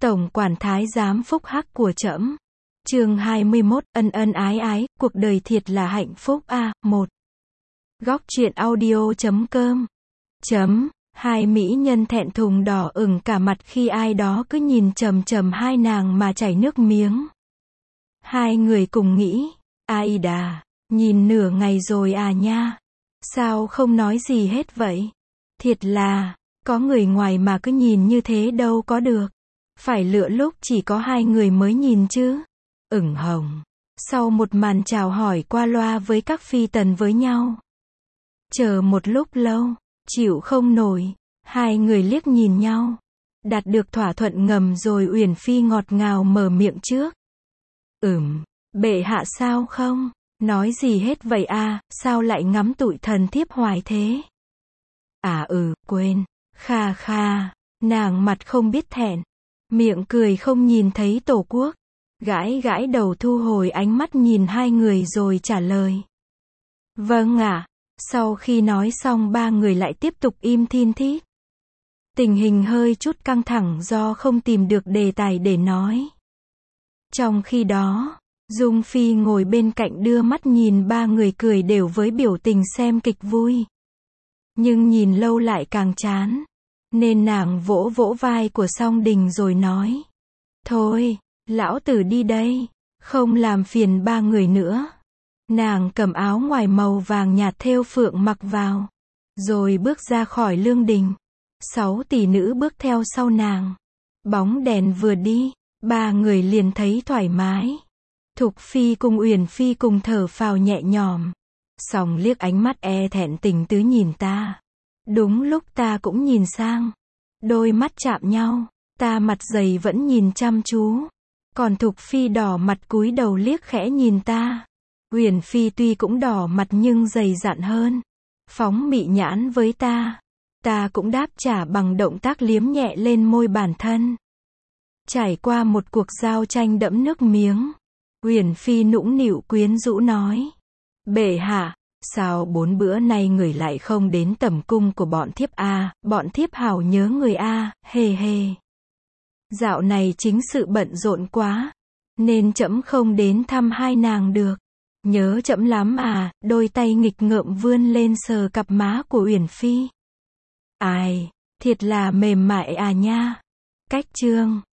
Tổng quản thái giám phúc hắc của trẫm. Chương 21, ân ân ái ái, cuộc đời thiệt là hạnh phúc a. 1. Góc truyện audio.com. Hai mỹ nhân thẹn thùng đỏ ửng cả mặt khi ai đó cứ nhìn chằm chằm hai nàng mà chảy nước miếng. Hai người cùng nghĩ, ai đà, nhìn nửa ngày rồi à nha. Sao không nói gì hết vậy? Thiệt là, có người ngoài mà cứ nhìn như thế đâu có được. Phải lựa lúc chỉ có hai người mới nhìn chứ. Ửng hồng. Sau một màn chào hỏi qua loa với các phi tần với nhau. Chờ một lúc lâu, chịu không nổi, hai người liếc nhìn nhau. Đạt được thỏa thuận ngầm rồi Uyển Phi ngọt ngào mở miệng trước. Bệ hạ sao không? Nói gì hết vậy à, sao lại ngắm tụi thần thiếp hoài thế? Quên. Kha kha. Nàng mặt không biết thẹn. Miệng cười không nhìn thấy tổ quốc. Gãi gãi đầu thu hồi ánh mắt nhìn hai người rồi trả lời. Vâng ạ. Sau khi nói xong ba người lại tiếp tục im thin thít. Tình hình hơi chút căng thẳng do không tìm được đề tài để nói. Trong khi đó, Dung Phi ngồi bên cạnh đưa mắt nhìn ba người cười đều với biểu tình xem kịch vui. Nhưng nhìn lâu lại càng chán. Nên nàng vỗ vỗ vai của Song Đình rồi nói. Thôi, lão tử đi đây, không làm phiền ba người nữa. Nàng cầm áo ngoài màu vàng nhạt thêu phượng mặc vào. Rồi bước ra khỏi lương đình. 6 tỷ nữ bước theo sau nàng. Bóng đèn vừa đi, ba người liền thấy thoải mái. Thục Phi cùng Uyển Phi cùng thở phào nhẹ nhõm. Song liếc ánh mắt e thẹn tình tứ nhìn ta. Đúng lúc ta cũng nhìn sang. Đôi mắt chạm nhau, ta mặt dày vẫn nhìn chăm chú. Còn Thục Phi đỏ mặt cúi đầu liếc khẽ nhìn ta. Uyển Phi tuy cũng đỏ mặt nhưng dày dặn hơn. Phóng mị nhãn với ta. Ta cũng đáp trả bằng động tác liếm nhẹ lên môi bản thân. Trải qua một cuộc giao tranh đẫm nước miếng. Uyển Phi nũng nịu quyến rũ nói. Bệ hạ, sao 4 bữa nay người lại không đến tẩm cung của bọn thiếp a? Bọn thiếp hảo nhớ người a, hề hề. Dạo này chính sự bận rộn quá, nên trẫm không đến thăm hai nàng được. Nhớ trẫm lắm à, đôi tay nghịch ngợm vươn lên sờ cặp má của Uyển Phi. Ai, thiệt là mềm mại à nha. Cách chương